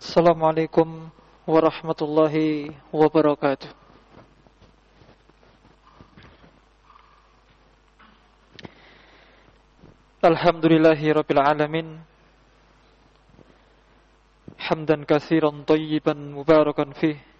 Assalamualaikum warahmatullahi wabarakatuh. Alhamdulillahi rabbil alamin. Hamdan katsiran thayyiban mubarakan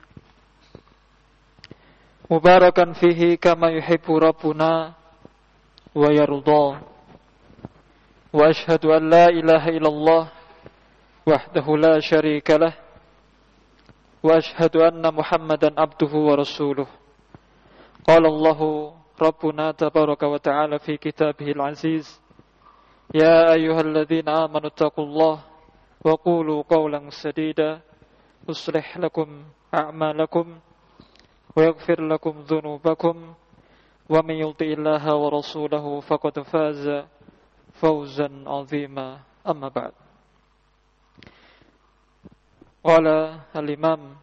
fihi kama yuhibbu rabbuna wa yarda. Wa ashhadu an la ilaha illallah wahdahu la syarika lah wa ashhadu anna Muhammadan abduhu wa rasuluh. Qala Allahu Rabbuna tabaraka wa ta'ala fi kitabihil aziz, ya ayyuhalladzina amanu taqullaha wa qulu qawlan sadida yuslih lakum a'malakum wa yaghfir lakum dhunubakum wa man yuti'illaha wa rasulahu faqad faza fawzan 'azima. Amma ba'd. Qala al-imam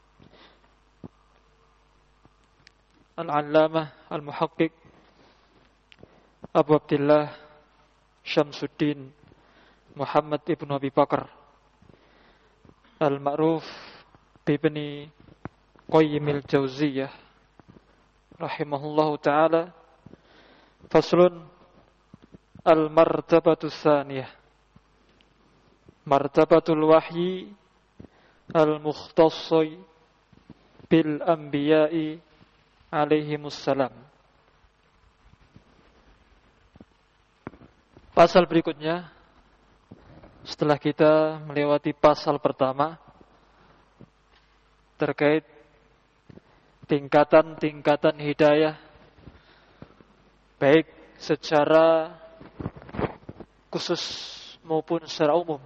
al-allamah al-muhaqqiq Abu Abdillah Syamsuddin Muhammad ibn Abi Bakar al-ma'ruf bibni Qayyimil Jauziyah rahimahullahu ta'ala, faslun al-martabatu tsaniyah, martabatul wahyi al-mukhtassi bil anbiya'i alaihimussalam. Pasal berikutnya, setelah kita melewati pasal pertama terkait tingkatan-tingkatan hidayah, baik secara khusus maupun secara umum,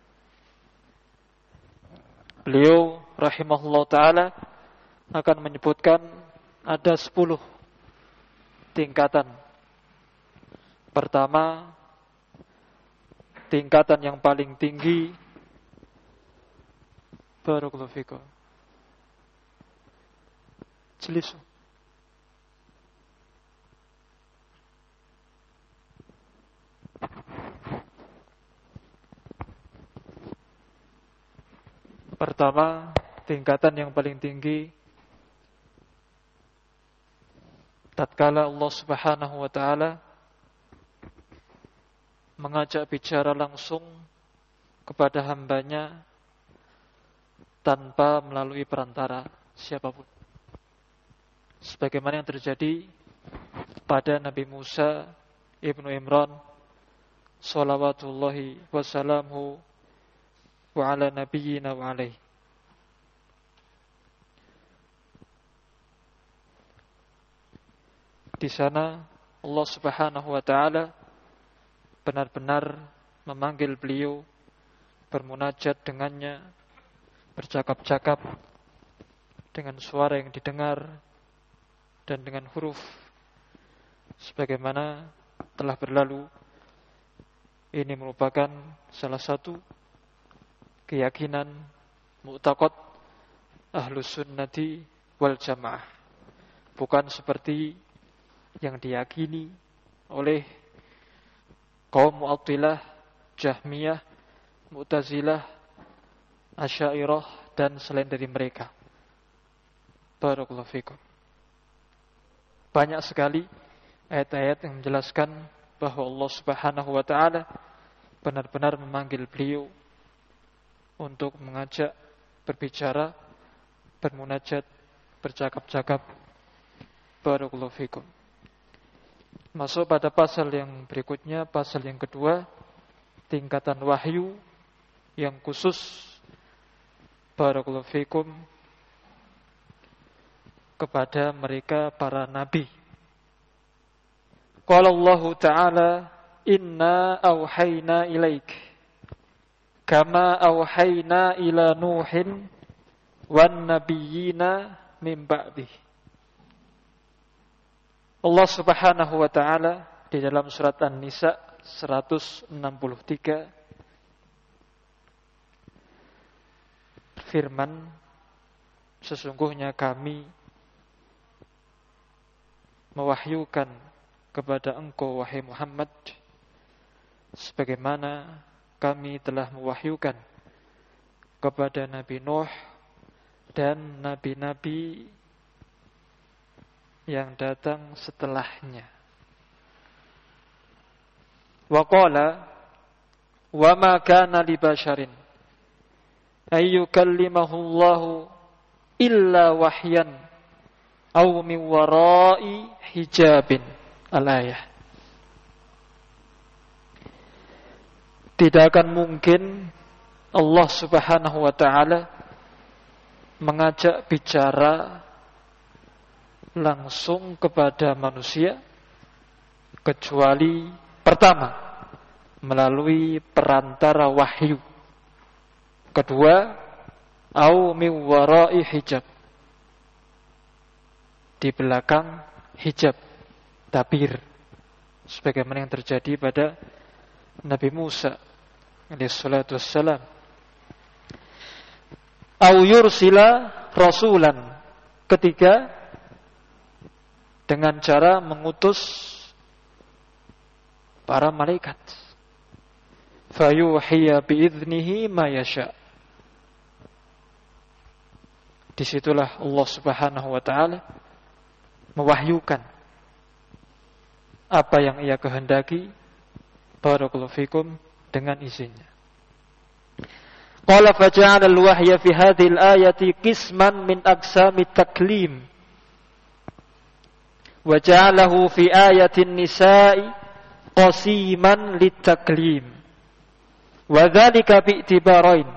beliau rahimahullah ta'ala akan menyebutkan ada 10 tingkatan. Pertama, tingkatan yang paling tinggi, barakallahu fikum, jelisu. Pertama, tingkatan yang paling tinggi tatkala Allah Subhanahu wa ta'ala mengajak bicara langsung kepada hambanya tanpa melalui perantara siapapun, sebagaimana yang terjadi pada Nabi Musa ibnu Imran salawatullahi wassalamu wa ala nabiyyina wa alaih. Di sana Allah Subhanahu wa ta'ala benar-benar memanggil beliau, bermunajat dengannya, bercakap-cakap dengan suara yang didengar dan dengan huruf sebagaimana telah berlalu. Ini merupakan salah satu keyakinan mu'taqad ahlus sunnati wal jamaah, bukan seperti yang diyakini oleh kaum Mu'attilah, Jahmiyah, Mu'tazilah, Asy'ariyah dan selain dari mereka. Barakallahu fikum. Banyak sekali ayat-ayat yang menjelaskan bahwa Allah Subhanahu wa ta'ala benar-benar memanggil beliau untuk mengajak berbicara, bermunajat, bercakap-cakap. Barakallahu fikum. Masuk pada pasal yang berikutnya, pasal yang kedua, tingkatan wahyu yang khusus, barakallahu fikum, kepada mereka para nabi. Qala Allah Ta'ala, inna awhayna ilaik kama awhayna ila Nuhin wan nabiyyina min ba'dih. Allah Subhanahu wa ta'ala di dalam surat An-Nisa 163 firman, sesungguhnya kami mewahyukan kepada engkau wahai Muhammad sebagaimana kami telah mewahyukan kepada Nabi Nuh dan nabi-nabi yang datang setelahnya. Wa qala wa ma kana li basharin ay yukallimahu Allahu illa wahyan aw min wara'i hijabin. Al-ayah. Tidak akan mungkin Allah Subhanahu wa ta'ala mengajak bicara langsung kepada manusia kecuali pertama melalui perantara wahyu, kedua au min wara'i hijab, di belakang hijab, tabir, sebagaimana yang terjadi pada Nabi Musa alaihi salatu wassalam. Au yursila rasulan, ketiga dengan cara mengutus para malaikat. Fayuhiya biiznihi ma yasha. Disitulah Allah Subhanahu wa ta'ala mewahyukan apa yang ia kehendaki, barakallahu fikum, dengan izinnya. Qala faja'ala al-wahya fi hadhihi al-ayati qisman min aqsami taklim wa ja'alahu fi ayati an-nisa'i qasiman litaklim wa dhalika bi'tibarain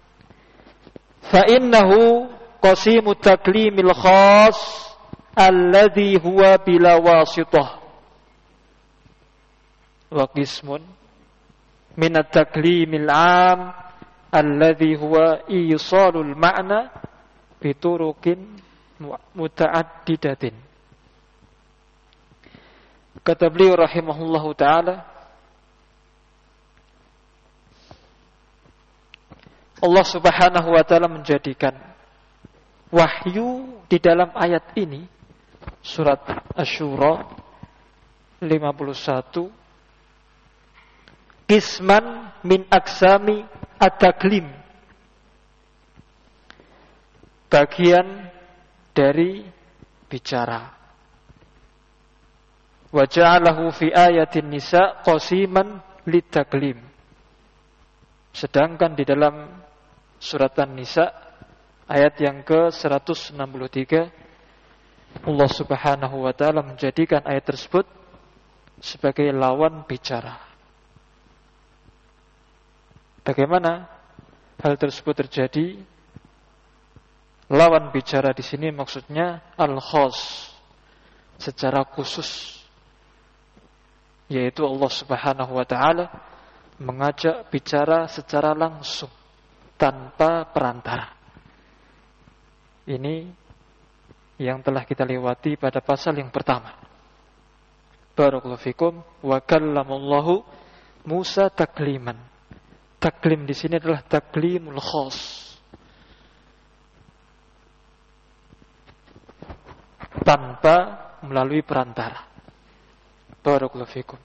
fa innahu qasimu taklimil khas alladhi huwa bila wasitah wa qismun min at-taklimil 'am alladhi huwa isalul ma'na biturukin muta'addidatin. Kata beliau rahimahullahu ta'ala, Allah Subhanahu wa ta'ala menjadikan wahyu di dalam ayat ini, surat Asy-Syura 51, qisman min aqsami at-taklim, bagian dari bicara. Wa ja'alahu fi ayatin nisa qasiman litaklim. Sedangkan di dalam surat An-Nisa ayat yang ke-163 Allah Subhanahu wa ta'ala menjadikan ayat tersebut sebagai lawan bicara. Bagaimana hal tersebut terjadi? Lawan bicara di sini maksudnya al-khas, secara khusus, yaitu Allah Subhanahu wa ta'ala mengajak bicara secara langsung tanpa perantara. Ini yang telah kita lewati pada pasal yang pertama. Barakallahu fikum. Wa kallamallahu Musa takliman. Taklim di sini adalah taklimul khas, tanpa melalui perantara. Barakallahu fikum.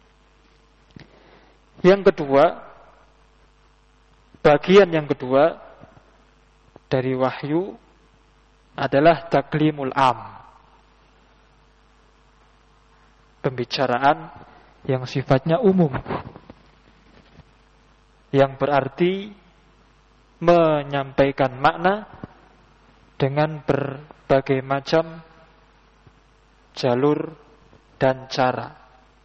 Yang kedua, bagian yang kedua dari wahyu adalah taklimul am, pembicaraan yang sifatnya umum, yang berarti menyampaikan makna dengan berbagai macam jalur dan cara.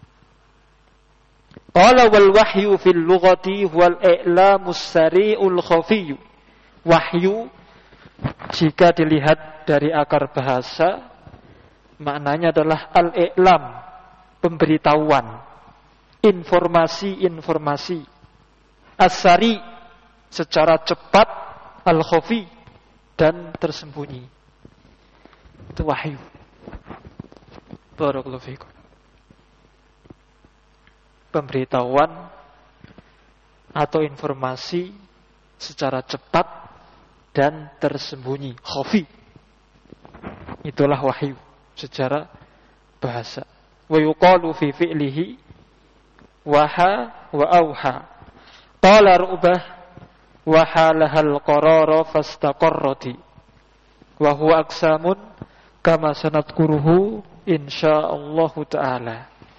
Qala wal wahyu fil lughati wal i'lamus sari'ul khafiyyu. Wahyu jika dilihat dari akar bahasa maknanya adalah al-i'lam, pemberitahuan, informasi-informasi. As-sari, secara cepat, al-khafi, dan tersembunyi. Itu wahyu. Barakallahu fikum. Pemberitahuan atau informasi secara cepat dan tersembunyi, khafi. Itulah wahyu secara bahasa. Wa yuqalu fi fi'lihi waha wa auha. Qala Ru'bah wa halahal qarara fastaqarrati wa huwa aqsamun kama sanadkuruhu insyaallah taala.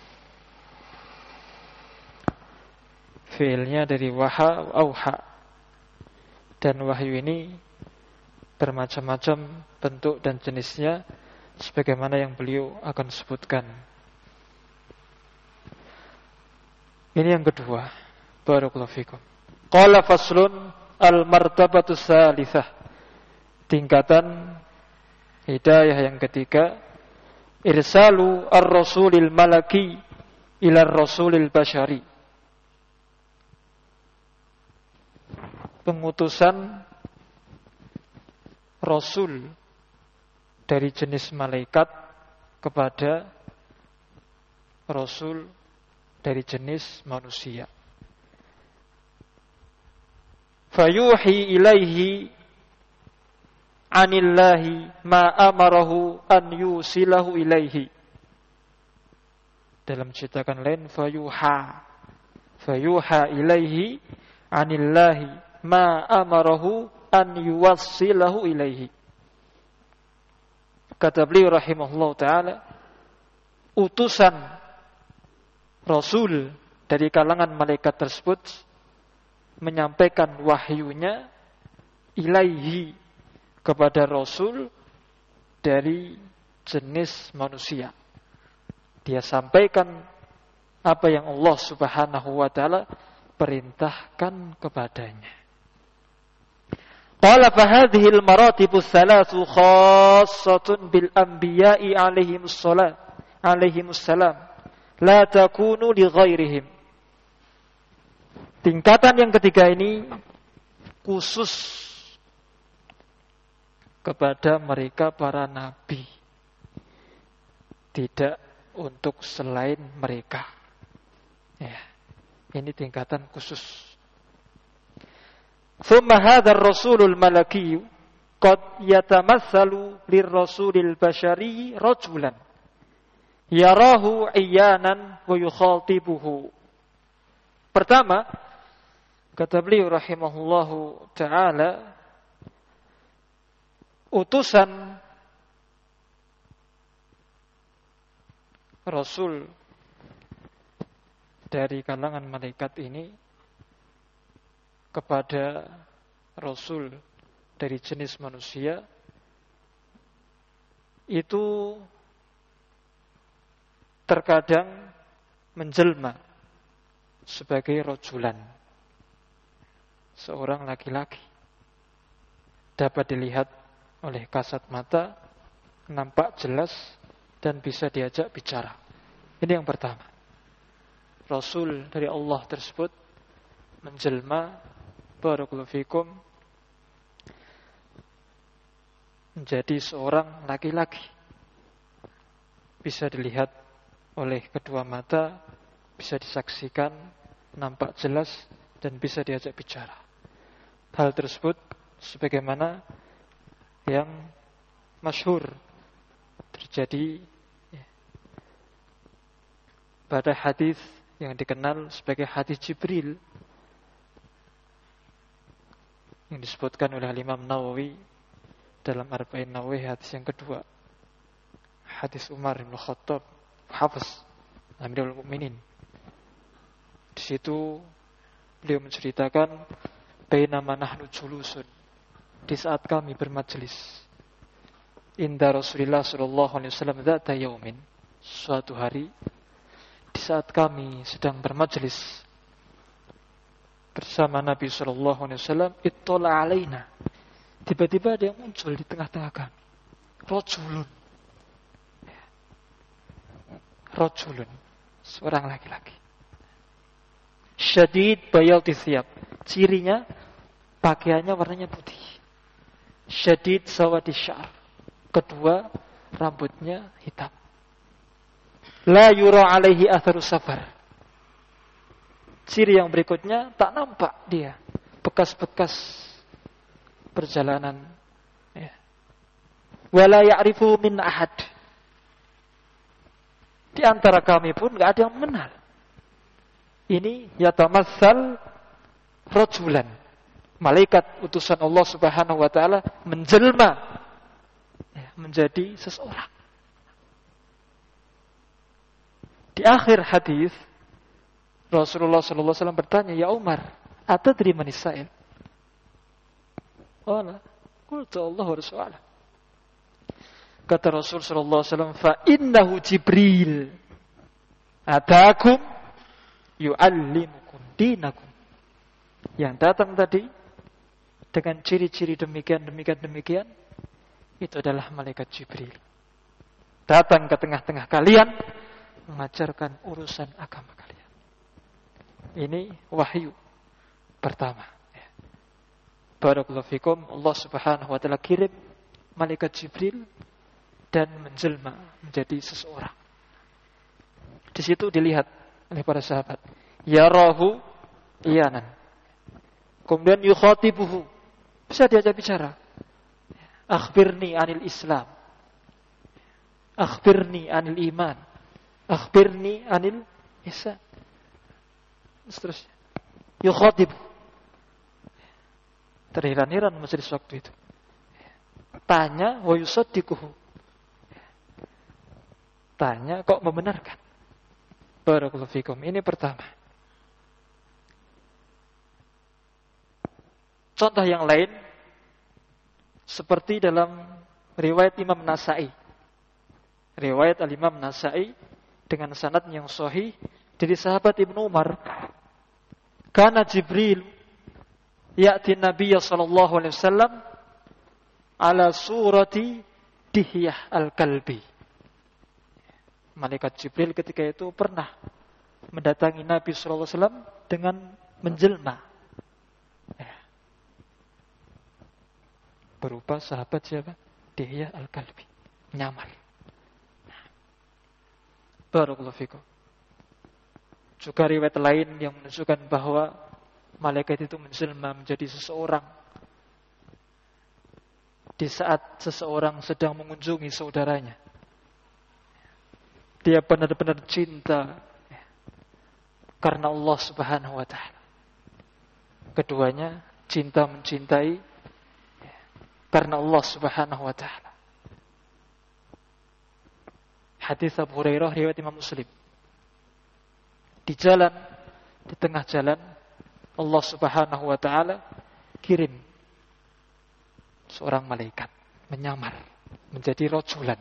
Fi'ilnya dari waha auha. Dan wahyu ini bermacam-macam bentuk dan jenisnya sebagaimana yang beliau akan sebutkan. Ini yang kedua. Barakallahu fikum. Qala faslun al-martabatu tsalitsah. Tingkatan hidayah yang ketiga, irsalu ar-rasulil malaki ila ar-rasulil basyari. Pengutusan Rasul dari jenis malaikat kepada Rasul dari jenis manusia. Fayuhi ilaihi anillahi ma amarahu an yusilahu ilaihi. Dalam cetakan lain fayuha ilaihi anillahi ma amarahu an yuwassilahu ilaihi. Kata beliau rahimahullah ta'ala, utusan Rasul dari kalangan malaikat tersebut menyampaikan wahyunya ilaihi kepada Rasul dari jenis manusia. Dia sampaikan apa yang Allah subhanahu wa ta'ala perintahkan kepadanya. Qala fahadhihi al-maratibu thalathu khassatun bil anbiya'i alaihimus salam la takunu li ghairihim. Tingkatan yang ketiga ini khusus kepada mereka para nabi, tidak untuk selain mereka. Ya, ini tingkatan khusus. Thumma hadha ar-rasulul malaki qad yatamatsalu lir-rasulil basyari rajulan yarahu iyanan wa yukhatibuhu. Pertama, kata beliau rahimahullahu ta'ala, utusan Rasul dari kalangan malaikat ini kepada Rasul dari jenis manusia itu terkadang menjelma sebagai rajulan, seorang laki-laki, dapat dilihat oleh kasat mata, nampak jelas dan bisa diajak bicara. Ini yang pertama. Rasul dari Allah tersebut menjelma, barakallahu fikum, menjadi seorang laki-laki, bisa dilihat oleh kedua mata, bisa disaksikan, nampak jelas dan bisa diajak bicara. Hal tersebut sebagaimana yang masyhur terjadi pada hadis yang dikenal sebagai hadis Jibril yang disebutkan oleh Imam Nawawi dalam Arba'in Nawawi, hadis yang kedua, hadis Umar bin Khattab Hafiz Amirul Mukminin. Di situ beliau menceritakan, bainama nahnu julusun, di saat kami bermajlis, inda Rasulullah sallallahu alaihi wasallam dzata yaumin, suatu hari di saat kami sedang bermajlis bersama Nabi sallallahu alaihi wasallam, ittala alaina, tiba-tiba dia muncul di tengah-tengah kami, rajulun, seorang laki-laki, syadid bayadhi thiyab, cirinya pakaiannya warnanya putih, syadid sawadi syar, kedua rambutnya hitam, la yura alaihi atharu safar. Ciri yang berikutnya, tak nampak dia bekas-bekas perjalanan, ya. Wala ya'rifu min ahad, di antara kami pun enggak ada yang mengenal. Ini yatamassal rajulan, malaikat utusan Allah Subhanahu wa taala menjelma menjadi seseorang. Di akhir hadis Rasulullah sallallahu alaihi wasallam bertanya, "Ya Umar, atadri man as-sa'il?" Qala, qultu Allah wa rasuluhu. Kata Rasul sallallahu alaihi wasallam, "Fa innahu Jibril atakum yu'allimukum dinakum." Yang datang tadi dengan ciri-ciri demikian itu adalah malaikat Jibril. Datang ke tengah-tengah kalian mengajarkan urusan agama kalian. Ini wahyu pertama. Barakallahu fikum, Allah Subhanahu wa taala kirim malaikat Jibril dan menjelma menjadi seseorang. Di situ dilihat oleh para sahabat, yarahu iyanan. Kemudian yukhatibuhu, bisa diajak bicara. Akhbirni anil Islam. Akhbirni anil iman. Akhbirni anil ihsan. Seterusnya. Yukhatibuhu. Terheran-heran majelis waktu itu. Tanya wa yusaddiquhu. Tanya kok membenarkan. Barakallahu fikum. Ini pertama. Contoh yang lain seperti dalam riwayat Imam Nasa'i. Riwayat Al-Imam Nasa'i dengan sanad yang sahih dari sahabat Ibnu Umar. Kana Jibril ya'ti Nabiy sallallahu alaihi wasallam ala surati Dihyah al-Kalbi. Malaikat Jibril ketika itu pernah mendatangi Nabi sallallahu alaihi wasallam dengan menjelma. Berupa sahabat siapa? Dihyah al-Kalbi. Nyamar. Barakallahu fikum. Juga riwayat lain yang menunjukkan bahwa malaikat itu menjelma menjadi seseorang di saat seseorang sedang mengunjungi saudaranya. Dia benar-benar cinta karena Allah Subhanahu wa taala. Keduanya cinta mencintai karena Allah Subhanahu wa taala. Hadis Abu Hurairah riwayat Imam Muslim. Di jalan, di tengah jalan, Allah Subhanahu wa taala kirim seorang malaikat menyamar menjadi rajulan.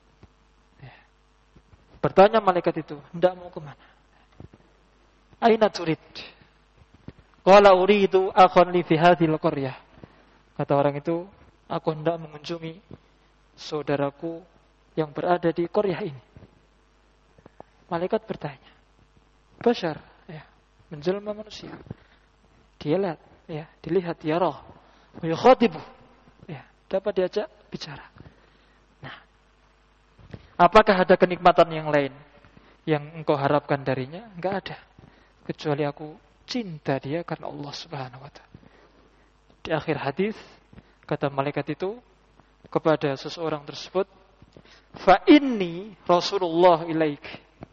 Bertanya malaikat itu, hendak mau kemana? Aina turid? Qala uridu akhon li fi hadhil qaryah. Kata orang itu, aku hendak mengunjungi saudaraku yang berada di qaryah ini. Malaikat bertanya, Bashar, ya, menjelma manusia. Dia lihat, ya, dilihat, ya roh, ya khatibu, ya, dapat diajak bicara. Nah, apakah ada kenikmatan yang lain yang engkau harapkan darinya? Enggak ada, kecuali aku cinta dia karena Allah Subhanahu wa taala. Di akhir hadis kata malaikat itu kepada seseorang tersebut, fa inni Rasulullah ilaik.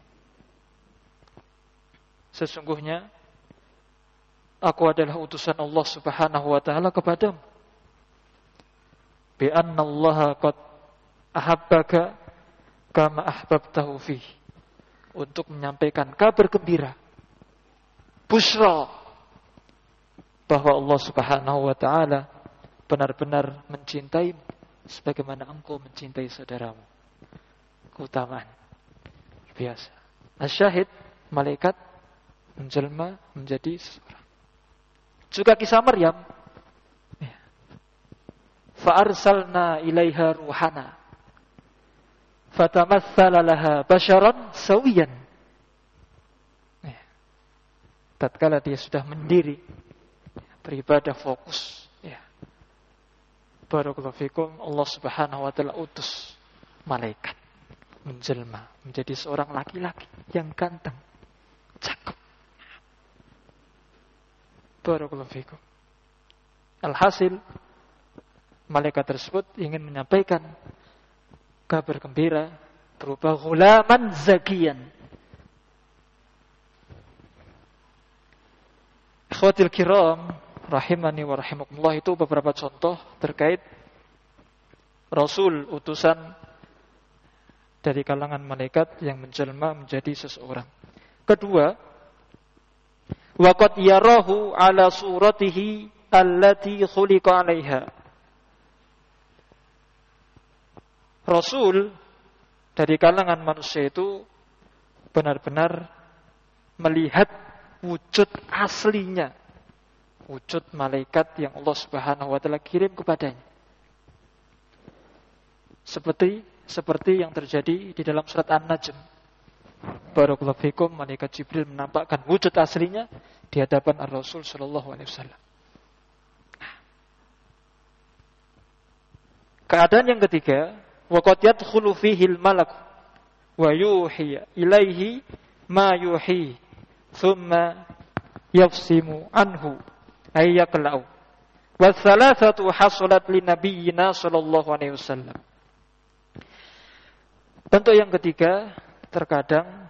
Sesungguhnya aku adalah utusan Allah Subhanahu wa taala kepadamu. Bi anna Allah qad ahabbaka kama ahbabtahu fi. Untuk menyampaikan kabar gembira, busyra, bahwa Allah Subhanahu wa taala benar-benar mencintaimu sebagaimana engkau mencintai saudaramu. Keutamaan biasa. Asyahid, malaikat menjelma menjadi seseorang. Juga kisah Maryam. Fa arsalna ilaiha ruhana fatamatsala laha basharan sawiyan. Tatkala dia sudah mendiri beribadah fokus, barakallahu fikum, Allah Subhanahu wa taala utus malaikat menjelma menjadi seorang laki-laki yang ganteng, cakep. Barakallahu fikum. Alhasil malaikat tersebut ingin menyampaikan kabar gembira berupa ghulaman zakiyan. Ikhwatil kiram rahimani wa rahimakumullah, itu beberapa contoh terkait Rasul, utusan dari kalangan malaikat yang menjelma menjadi seseorang. Kedua, waqad yarahu ala suratihi allati khuliqa 'alaiha. Rasul dari kalangan manusia itu benar-benar melihat wujud aslinya, wujud malaikat yang Allah Subhanahu wa taala kirim kepadanya. Seperti yang terjadi di dalam surat An-Najm. Barakallahu fikum, malaikat Jibril menampakkan wujud aslinya di hadapan Ar-Rasul sallallahu alaihi wasallam. Keadaan yang ketiga, waqad yadkhulu fihi al-malak wa yuhi ilaihi ma yuhi thumma yafsimu anhu ay yaqla'u. Wa thalathatu hasulat li nabiyyina sallallahu alaihi wasallam. Bentuk yang ketiga, terkadang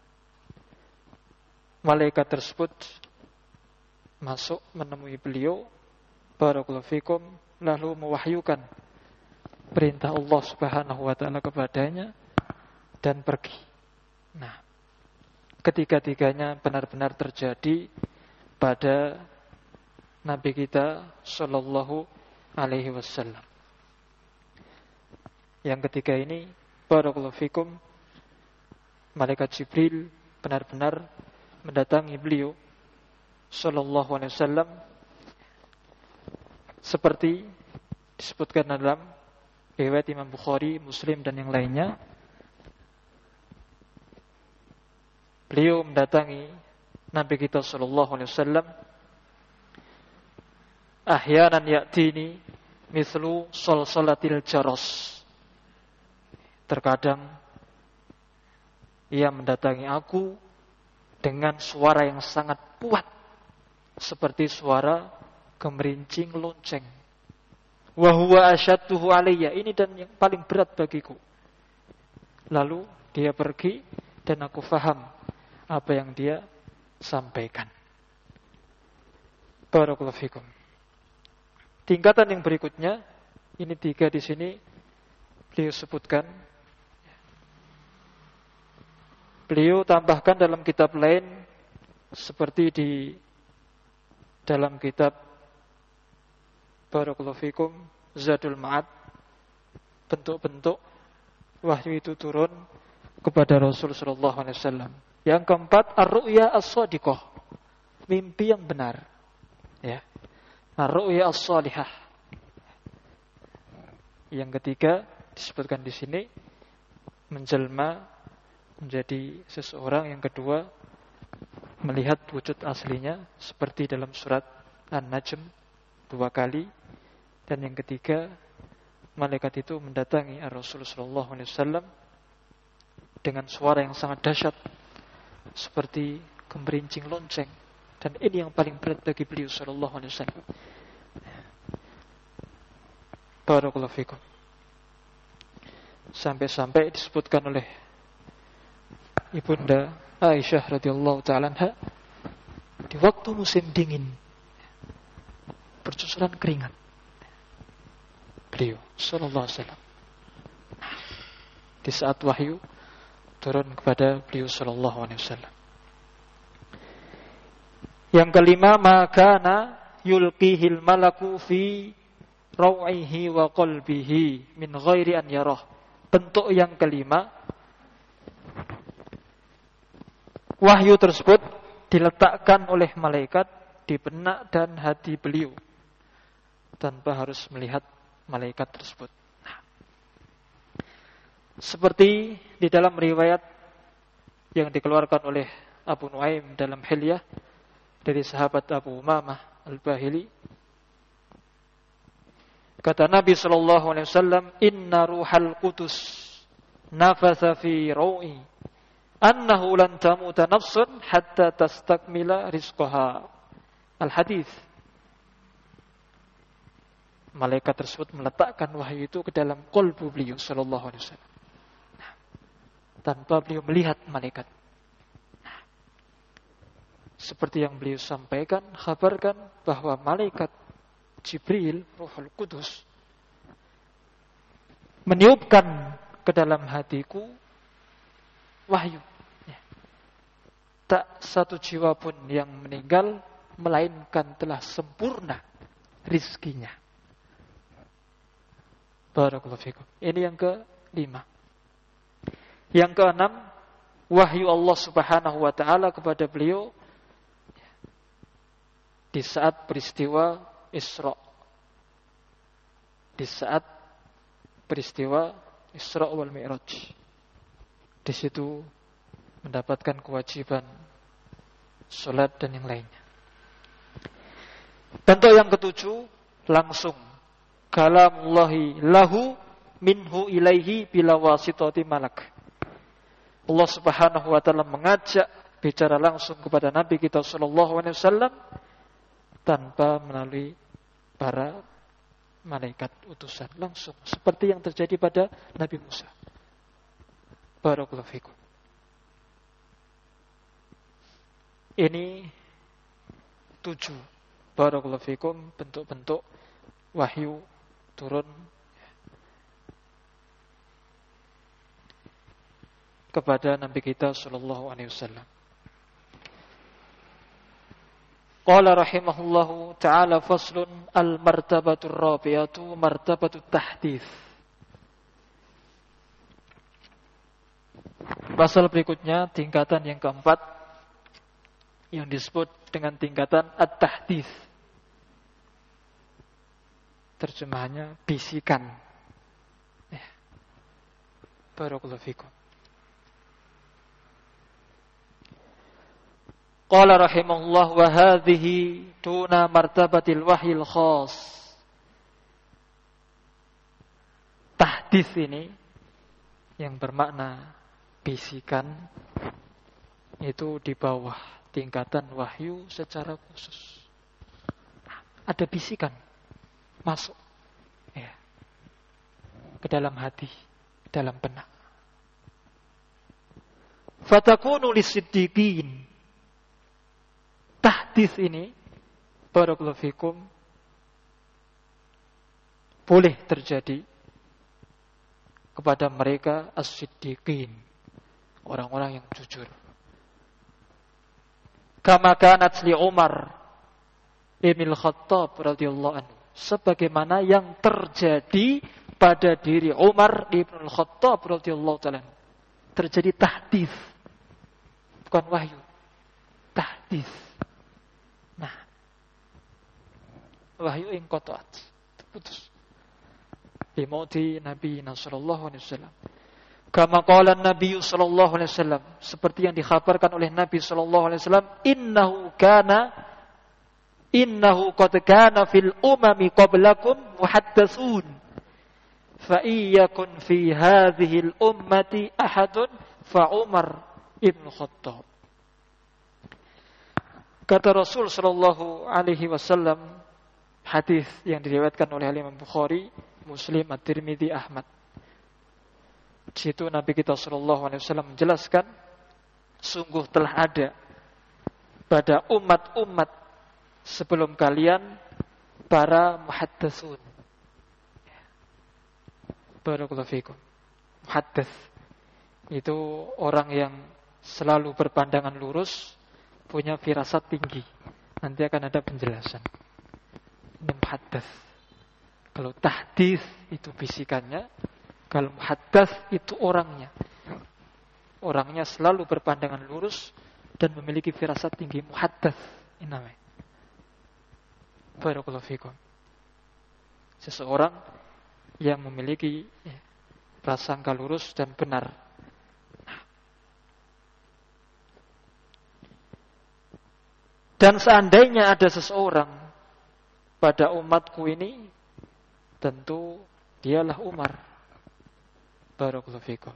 malaikat tersebut masuk menemui beliau, barakallahu fikum, lalu mewahyukan perintah Allah Subhanahu wa taala kepadanya dan pergi. Nah, ketiga-tiganya benar-benar terjadi pada Nabi kita sallallahu alaihi wasallam. Yang ketiga ini, barakallahu fikum, malaikat Jibril benar-benar mendatangi beliau sallallahu alaihi wasallam seperti disebutkan dalam riwayat Imam Bukhari, Muslim dan yang lainnya. Beliau mendatangi Nabi kita sallallahu alaihi wasallam, ahyanan ya'tini mithlu salsalatil jaras. Terkadang ia mendatangi aku dengan suara yang sangat kuat, seperti suara gemerincing lonceng. Wa huwa asyadduhu alayya, ini dan yang paling berat bagiku. Lalu dia pergi dan aku faham apa yang dia sampaikan. Barakallahu fikum. Tingkatan yang berikutnya, ini 3 di sini beliau sebutkan. Beliau tambahkan dalam kitab lain, seperti di dalam kitab barakallahu fikum Zadul Ma'ad, bentuk-bentuk wahyu itu turun kepada Rasul sallallahu alaihi wasallam. Yang keempat, ar-ru'ya as-shadiqah, mimpi yang benar. Ya. Ar-ru'ya as-salihah. Yang ketiga disebutkan di sini, menjelma menjadi seseorang. Yang kedua, melihat wujud aslinya seperti dalam surat An-Najm 2 kali. Dan yang ketiga, malaikat itu mendatangi Rasulullah sallallahu alaihi wasallam dengan suara yang sangat dahsyat seperti gemerincing lonceng. Dan ini yang paling berat bagi beliau sallallahu alaihi wasallam. Barakallahu fikum. Sampai-sampai disebutkan oleh Ibunda Aisyah radhiyallahu ta'ala anha, di waktu musim dingin bercucuran keringat beliau sallallahu alaihi wasallam, di saat wahyu turun kepada beliau sallallahu alaihi wasallam. Yang kelima, makana yulqihil malaku fi raw'ihi wa qalbihi min ghairi an yarah. Bentuk yang kelima, wahyu tersebut diletakkan oleh malaikat di benak dan hati beliau tanpa harus melihat malaikat tersebut. Nah, seperti di dalam riwayat yang dikeluarkan oleh Abu Nuaim dalam Hilyah dari sahabat Abu Umamah Al-Bahili, kata Nabi sallallahu alaihi wasallam, inna ruhal qudus nafatha fi raw'i annahu lan tamuta nafsun hatta tastakmila rizqaha. Al-hadis. Malaikat tersebut meletakkan wahyu itu ke dalam qalbu beliau sallallahu alaihi wasallam, tanpa beliau melihat malaikat. Seperti yang beliau sampaikan, kabarkan bahwa malaikat Jibril, Ruhul Kudus, meniupkan ke dalam hatiku wahyu. Tak satu jiwa pun yang meninggal melainkan telah sempurna rizkinya. Barakallahu fikum. Ini yang ke-5. Yang ke-6, wahyu Allah Subhanahu wa taala kepada beliau di saat peristiwa Isra. Di saat peristiwa Isra wal Mi'raj. Di situ mendapatkan kewajiban salat dan yang lainnya. Bentuk yang ke-7, langsung kalamullahi lahu minhu ilaihi bila wasitati malak. Allah Subhanahu wa taala mengajak bicara langsung kepada Nabi kita sallallahu alaihi wasallam tanpa melalui para malaikat utusan, langsung seperti yang terjadi pada Nabi Musa. Barakallahu fikum. Ini 7, barakallahu fikum, bentuk-bentuk wahyu turun kepada Nabi kita sallallahu alaihi wasallam. Qala rahimahullahu ta'ala faslun al-martabatur rabi'atu martabatut tahdits. Pasal berikutnya, tingkatan yang keempat yang disebut dengan tingkatan at-tahdits. Terjemahannya bisikan. Barakallahu fikum. Qala rahimahullah wa hadhihi tuna martabatil wahyil khas. Tahdits ini yang bermakna bisikan itu di bawah tingkatan wahyu secara khusus. Ada bisikan masuk ke dalam hati, dalam benak. Fatakunu lisiddiqin. Tahdits ini, barakallahu fikum, boleh terjadi kepada mereka as-siddiqin, orang-orang yang jujur. Kama kanat li Umar ibn al-Khattab radhiyallahu anhu, sebagaimana yang terjadi pada diri Umar ibn al-Khattab radhiyallahu ta'ala. Terjadi tahdits, bukan wahyu, tahdits. Nah, wahyu inqata'at, terputus. Bimauti Nabi sallallahu alaihi wasallam. Kama qala Nabi sallallahu alaihi wasallam, seperti yang dikhabarkan oleh Nabi sallallahu alaihi wasallam, innahu qad kana fil umami qablakum muhaddatsun. Fa iyyakun fi hadhihi al ummati ahadun fa Umar ibn Khattab. Kata Rasul sallallahu alaihi wasallam, hadis yang diriwayatkan oleh Imam Bukhari, Muslim, At-Tirmidzi, Ahmad. Di situ Nabi kita sallallahu alaihi wasallam menjelaskan, sungguh telah ada pada umat-umat sebelum kalian para muhaddatsun. Barakallahu fikum. Muhaddats itu orang yang selalu berpandangan lurus, punya firasat tinggi. Nanti akan ada penjelasan. Ini muhaddats. Kalau tahdits itu bisikannya, kalau muhaddats itu orangnya. Orangnya selalu berpandangan lurus dan memiliki firasat tinggi. Muhaddats ini namanya. Barakallahu fikum. Seseorang yang memiliki prasangka lurus dan benar. Dan seandainya ada seseorang pada umatku ini, tentu dialah Umar. Barakallahu fikum.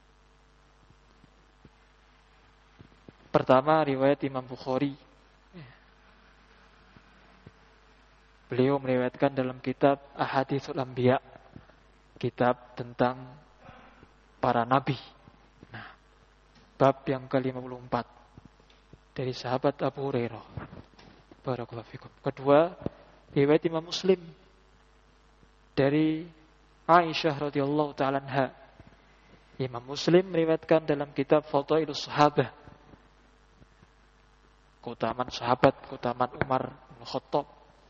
Pertama, riwayat Imam Bukhari. Beliau meriwayatkan dalam kitab Ahaditsul Anbiya, kitab tentang para nabi. Nah, bab yang ke-54. dari sahabat Abu Hurairah. Barakallahu fikum. Kedua, riwayat Imam Muslim dari Aisyah radhiyallahu taala anha. Imam Muslim meriwayatkan dalam kitab Fadailus Sahabah, keutamaan sahabat, keutamaan Umar bin Khattab.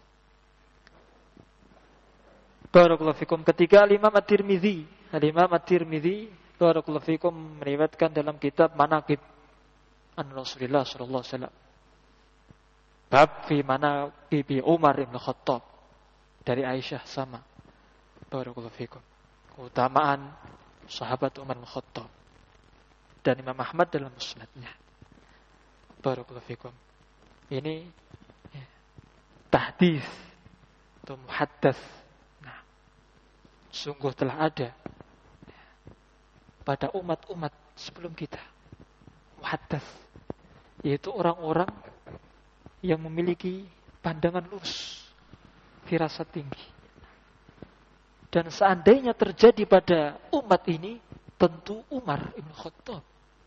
Barakallahu fikum. Ketiga, Imam At-Tirmidzi. Imam At-Tirmidzi barakallahu fikum meriwayatkan dalam kitab Manaqib an Rasulullah sallallahu alaihi wasallam. Bab fi manaqibi Umar bin Khattab dari Aisyah sama. Barakallahu fikum. Keutamaan sahabat Umar bin Khattab. Dan Imam Ahmad dalam musnadnya. Barakallahu fikum. Ini tahdits atau muhaddats. Nah, sungguh telah ada pada umat-umat sebelum kita muhaddats, yaitu orang-orang yang memiliki pandangan lurus, firasat tinggi. Dan seandainya terjadi pada umat ini, tentu Umar Ibn Khattab.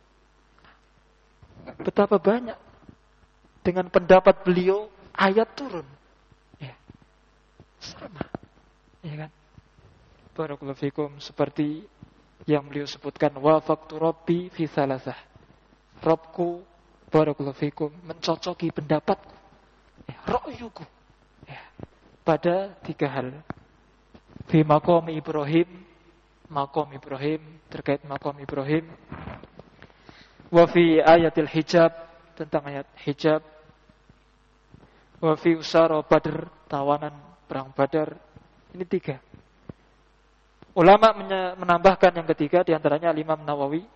Betapa banyak dengan pendapat beliau ayat turun. Ya. Sama. Ya kan? Barakallahu fikum, seperti yang beliau sebutkan, wafaqtu rabbi fi thalathah. Rabbku barakallahu fikum mencocoki pendapatku, ra'yuku, pada 3 hal. Fi maqam Ibrahim, maqam Ibrahim, terkait maqam Ibrahim. Wa fi ayatil hijab, tentang ayat hijab. Wa fi usara Badr, tawanan perang Badar. Ini 3. Ulama menambahkan yang ketiga, diantaranya Imam Nawawi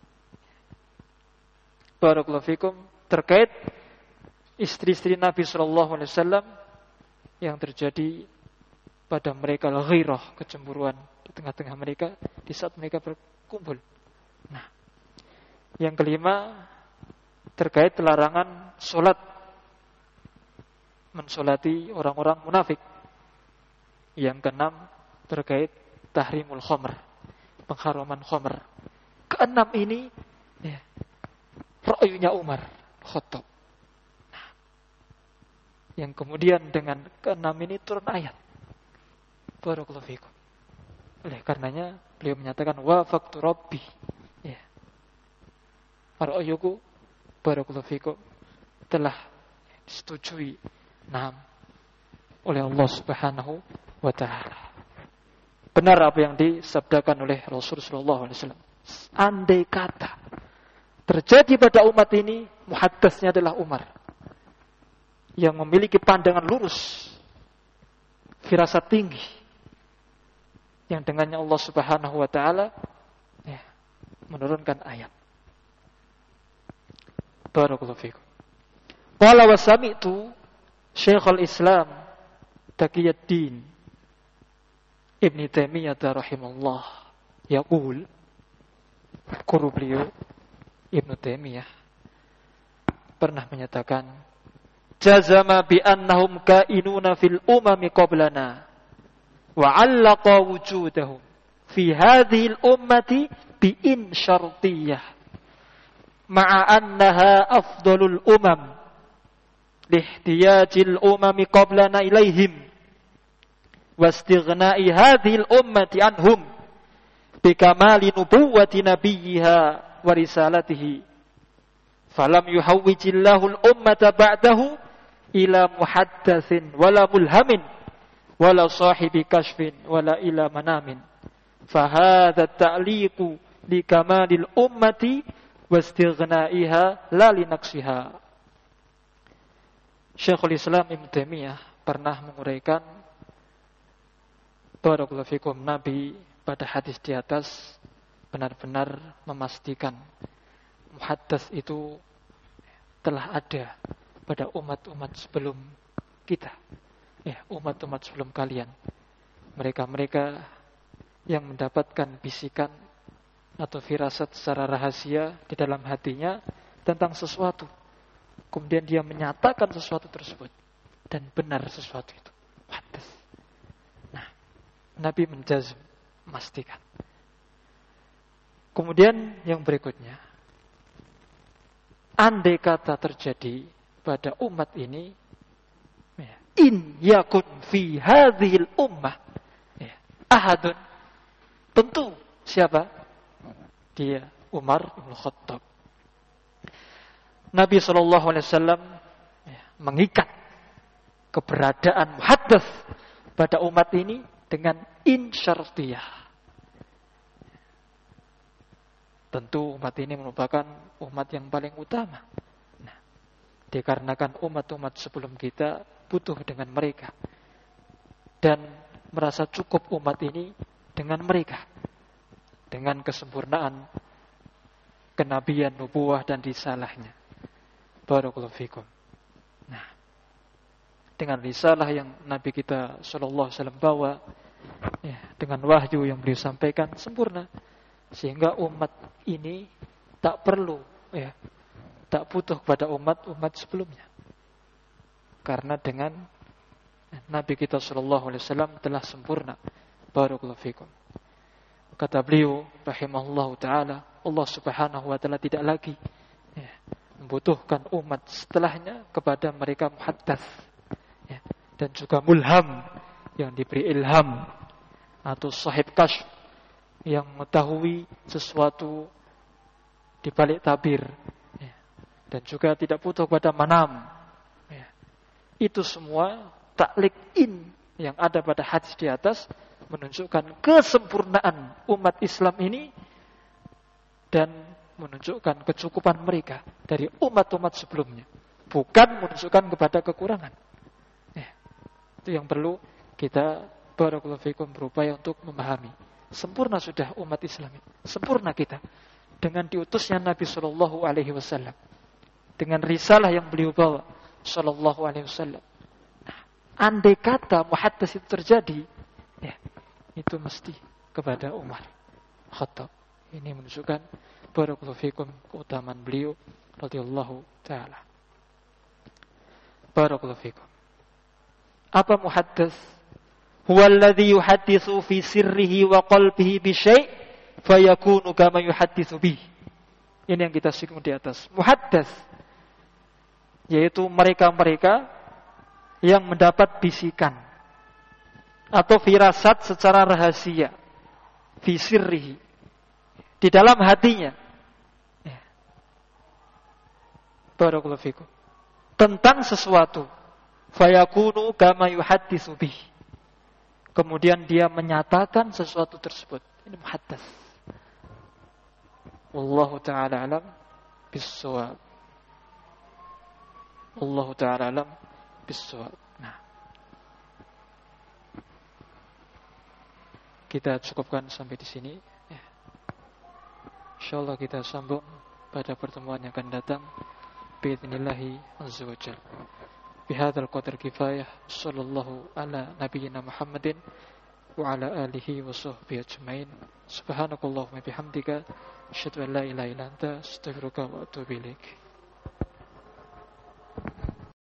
barakallahu fikum, terkait istri-istri Nabi sallallahu alaihi wasallam yang terjadi pada mereka ghirah, kecemburuan di tengah-tengah mereka di saat mereka berkumpul. Nah, yang kelima terkait larangan salat, mensolati orang-orang munafik. Yang keenam terkait tahrimul khamr, pengharaman khamr. Keenam ini ra'yunya Umar Khattab. Nah, yang kemudian dengan keenam ini turun ayat. Barakallahu fikum. Oleh karenanya beliau menyatakan wafaqtu rabbi. Ya. Ra'yuku barakallahu fikum telah disetujui oleh Allah Subhanahu wa taala. Benar apa yang disabdakan oleh Rasulullah sallallahu alaihi wasallam. Andai kata terjadi pada umat ini, muhaddatsnya adalah Umar yang memiliki pandangan lurus, firasat tinggi, yang dengannya Allah Subhanahu wa taala menurunkan ayat. Barakallahu fikum. Qala wa sami'tu Syekhul Islam Taqiyuddin Ibn Taimiyah rahimahullah yaqul, guru beliau Ibn Taimiyah pernah menyatakan, jazama bi annahum kainuna fil umami qablana wa 'allaqa wujudahum fi hadhihi al-ummati bi in syartiyah ma'a annaha afdalul umam lihtiyajil umami qablana ilaihim wastighna'i hadhihi al-ummati anhum bikamali nubuwwati nabiyha wa risalatihi falam yuhawwijillahu al-ummata ba'dahu ila muhaddatsin wala mulhamin wala sahibi kashfin wala ila manamin fahadha ta'liqu li kamalil ummati wastighna'iha la li naqsiha. Syekhul Islam Ibn Taimiyah pernah menguraikan barakallahu fikum, Nabi pada hadis di atas benar-benar memastikan muhaddats itu telah ada pada umat-umat sebelum kita, umat-umat sebelum kalian. Mereka-mereka yang mendapatkan bisikan atau firasat secara rahasia di dalam hatinya tentang sesuatu, kemudian dia menyatakan sesuatu tersebut dan benar sesuatu itu muhaddats. Nah, Nabi menjazm, memastikan. Kemudian yang berikutnya, andai kata terjadi pada umat ini, in yakun fi hadhil ummah ahadun, tentu siapa? Dia Umar bin Khattab. Nabi SAW mengikat keberadaan muhaddats pada umat ini dengan insyartiyah. Tentu umat ini merupakan umat yang paling utama. Nah, dikarenakan umat-umat sebelum kita butuh dengan mereka, dan merasa cukup umat ini dengan mereka, dengan kesempurnaan kenabian, nubuwah dan risalahnya. Barakallahu fikum. Nah, dengan risalah yang Nabi kita sallallahu alaihi wasallam bawa, dengan wahyu yang beliau sampaikan sempurna, sehingga umat ini tak perlu, tak butuh kepada umat sebelumnya. Karena dengan Nabi kita sallallahu alaihi wasallam telah sempurna. Barakallahu fikum. Kata beliau rahimahullahu taala, Allah Subhanahu wa taala tidak lagi membutuhkan umat setelahnya kepada mereka muhaddats, dan juga mulham, yang diberi ilham, atau sahib kasyf, yang mengetahui sesuatu di balik tabir, dan juga tidak butuh kepada manam. Itu semua taklik in yang ada pada hadis di atas menunjukkan kesempurnaan umat Islam ini dan menunjukkan kecukupan mereka dari umat-umat sebelumnya, bukan menunjukkan kepada kekurangan. Itu yang perlu kita barakallahu fikum berupaya untuk memahami. Sempurna sudah umat Islam ini, sempurna kita dengan diutusnya Nabi sallallahu alaihi wasallam, dengan risalah yang beliau bawa sallallahu alaihi wasallam. Nah, andai kata muhaddats itu terjadi, itu mesti kepada Umar Khattab. Ini menunjukkan barakallahu fikum keutamaan beliau radhiyallahu taala. Barakallahu fikum. Apa muhaddats? Huwa alladhi yuhadditsu fi sirrihi wa qalbihi bi syai' fayakunu kama yuhadditsu bihi. Ini yang kita singgung di atas. Muhaddats yaitu mereka-mereka yang mendapat bisikan atau firasat secara rahasia, fi sirrihi, di dalam hatinya, barakallahu fikum, tentang sesuatu, fayakunu kama yuhadditsu bihi, kemudian dia menyatakan sesuatu tersebut. Ini muhaddats. Wallahu ta'ala alam bis-shawab. Wallahu ta'ala alam bis-shawab. Nah, kita cukupkan sampai di sini. Insyaallah kita sambung pada pertemuan yang akan datang. Bi'idznillah azza wa jalla. Bihadzal qadar kifayah. Sallallahu ala nabiyyina Muhammadin wa ala alihi wa sahbihi ajmain. Subhanakallahumma bihamdika asyhadu an la ilaha illa anta astaghfiruka wa atubu ilaik.